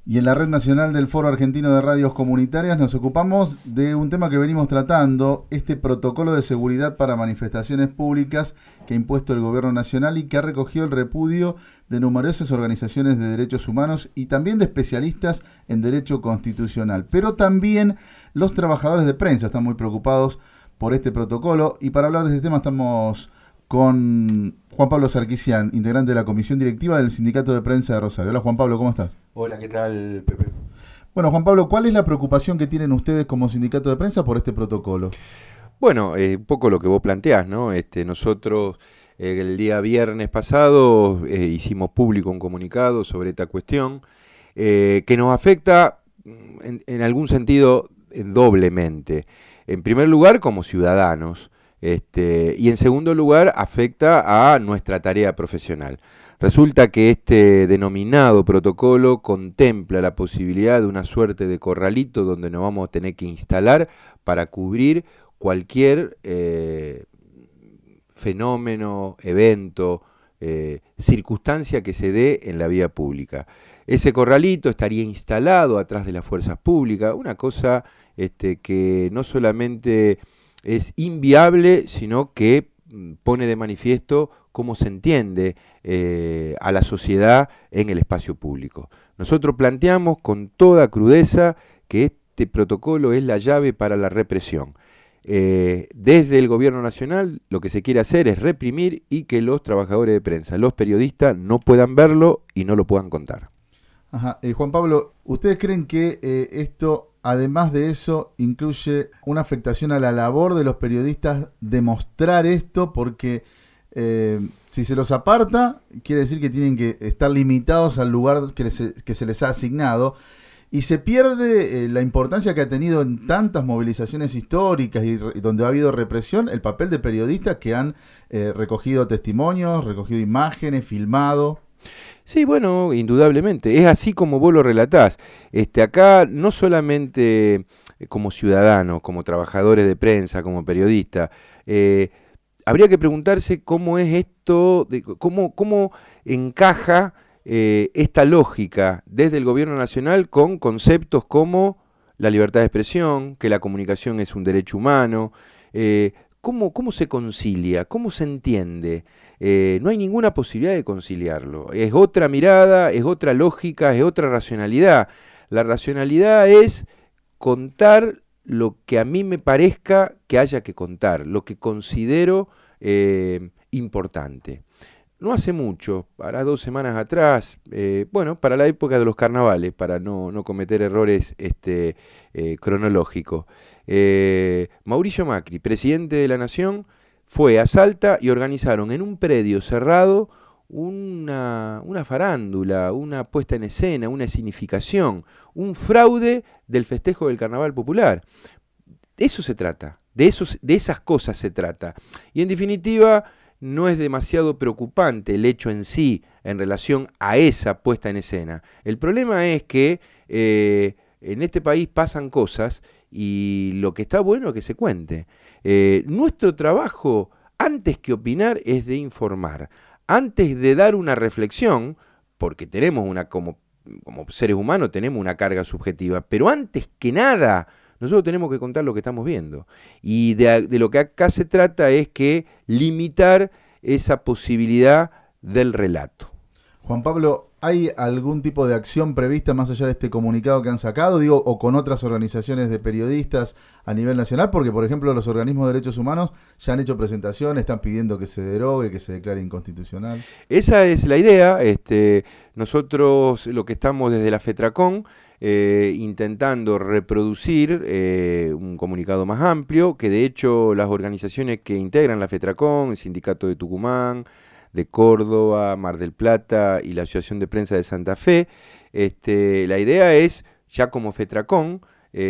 Y en la Red Nacional del Foro Argentino de Radios Comunitarias nos ocupamos de un tema que venimos tratando, este protocolo de seguridad para manifestaciones públicas que ha impuesto el Gobierno Nacional y que ha recogido el repudio de numerosas organizaciones de derechos humanos y también de especialistas en derecho constitucional. Pero también los trabajadores de prensa están muy preocupados por este protocolo, y para hablar de este tema estamos con Juan Pablo Sarkisian, integrante de la Comisión Directiva del Sindicato de Prensa de Rosario. Hola Juan Pablo, ¿cómo estás? Hola, ¿qué tal, Pepe? Bueno, Juan Pablo, ¿cuál es la preocupación que tienen ustedes como sindicato de prensa por este protocolo? Bueno, un poco lo que vos planteás, ¿no? Nosotros el día viernes pasado hicimos público un comunicado sobre esta cuestión que nos afecta en algún sentido doblemente. En primer lugar, como ciudadanos, y en segundo lugar, afecta a nuestra tarea profesional. Resulta que este denominado protocolo contempla la posibilidad de una suerte de corralito donde nos vamos a tener que instalar para cubrir cualquier fenómeno, evento, circunstancia que se dé en la vía pública. Ese corralito estaría instalado atrás de las fuerzas públicas, una cosa que no solamente es inviable, sino que pone de manifiesto cómo se entiende a la sociedad en el espacio público. Nosotros planteamos con toda crudeza que este protocolo es la llave para la represión. Desde el Gobierno Nacional lo que se quiere hacer es reprimir y que los trabajadores de prensa, los periodistas, no puedan verlo y no lo puedan contar. Ajá. Juan Pablo, ¿ustedes creen que esto, además de eso, incluye una afectación a la labor de los periodistas de mostrar esto? Porque si se los aparta, quiere decir que tienen que estar limitados al lugar que se les ha asignado, y se pierde la importancia que ha tenido en tantas movilizaciones históricas y donde ha habido represión, el papel de periodistas que han recogido testimonios, recogido imágenes, filmado. Sí, bueno, indudablemente, es así como vos lo relatás. Acá no solamente como ciudadanos, como trabajadores de prensa, como periodistas, habría que preguntarse cómo es esto, cómo encaja esta lógica desde el Gobierno Nacional con conceptos como la libertad de expresión, que la comunicación es un derecho humano. ¿Cómo se concilia? ¿Cómo se entiende? No hay ninguna posibilidad de conciliarlo. Es otra mirada, es otra lógica, es otra racionalidad. La racionalidad es contar lo que a mí me parezca que haya que contar, lo que considero importante. No hace mucho, para 2 semanas atrás, para la época de los carnavales, para no cometer errores cronológicos, Mauricio Macri, presidente de la Nación, fue a Salta y organizaron en un predio cerrado una farándula, una puesta en escena, una escenificación, un fraude del festejo del Carnaval Popular. De eso se trata, de esas cosas se trata. Y en definitiva, no es demasiado preocupante el hecho en sí en relación a esa puesta en escena. El problema es que en este país pasan cosas y lo que está bueno es que se cuente. Nuestro trabajo, antes que opinar, es de informar. Antes de dar una reflexión, porque tenemos como seres humanos tenemos una carga subjetiva, pero antes que nada, nosotros tenemos que contar lo que estamos viendo. Y de lo que acá se trata es que limitar esa posibilidad del relato. Juan Pablo, ¿hay algún tipo de acción prevista más allá de este comunicado que han sacado, o con otras organizaciones de periodistas a nivel nacional? Porque, por ejemplo, los organismos de derechos humanos ya han hecho presentaciones, están pidiendo que se derogue, que se declare inconstitucional. Esa es la idea. Nosotros lo que estamos desde la FETRACON intentando reproducir un comunicado más amplio, que de hecho las organizaciones que integran la FETRACON, el Sindicato de Tucumán, de Córdoba, Mar del Plata y la Asociación de Prensa de Santa Fe, la idea es, ya como FETRACON,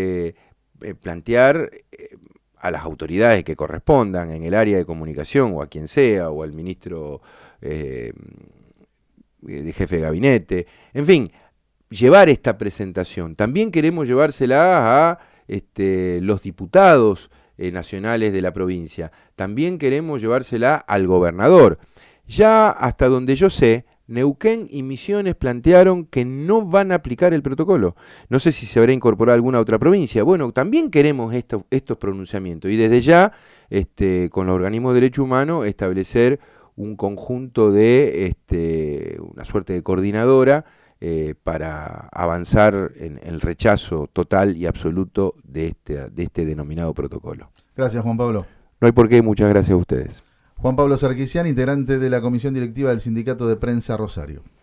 plantear a las autoridades que correspondan en el área de comunicación, o a quien sea, o al ministro de jefe de gabinete, en fin, llevar esta presentación. También queremos llevársela a los diputados nacionales de la provincia. También queremos llevársela al gobernador. Ya hasta donde yo sé, Neuquén y Misiones plantearon que no van a aplicar el protocolo. No sé si se habrá incorporado alguna otra provincia. Bueno, también queremos estos pronunciamientos y desde ya, con los organismos de derechos humanos, establecer un conjunto de, una suerte de coordinadora para avanzar en el rechazo total y absoluto de este denominado protocolo. Gracias, Juan Pablo. No hay por qué, muchas gracias a ustedes. Juan Pablo Sarkisian, integrante de la Comisión Directiva del Sindicato de Prensa Rosario.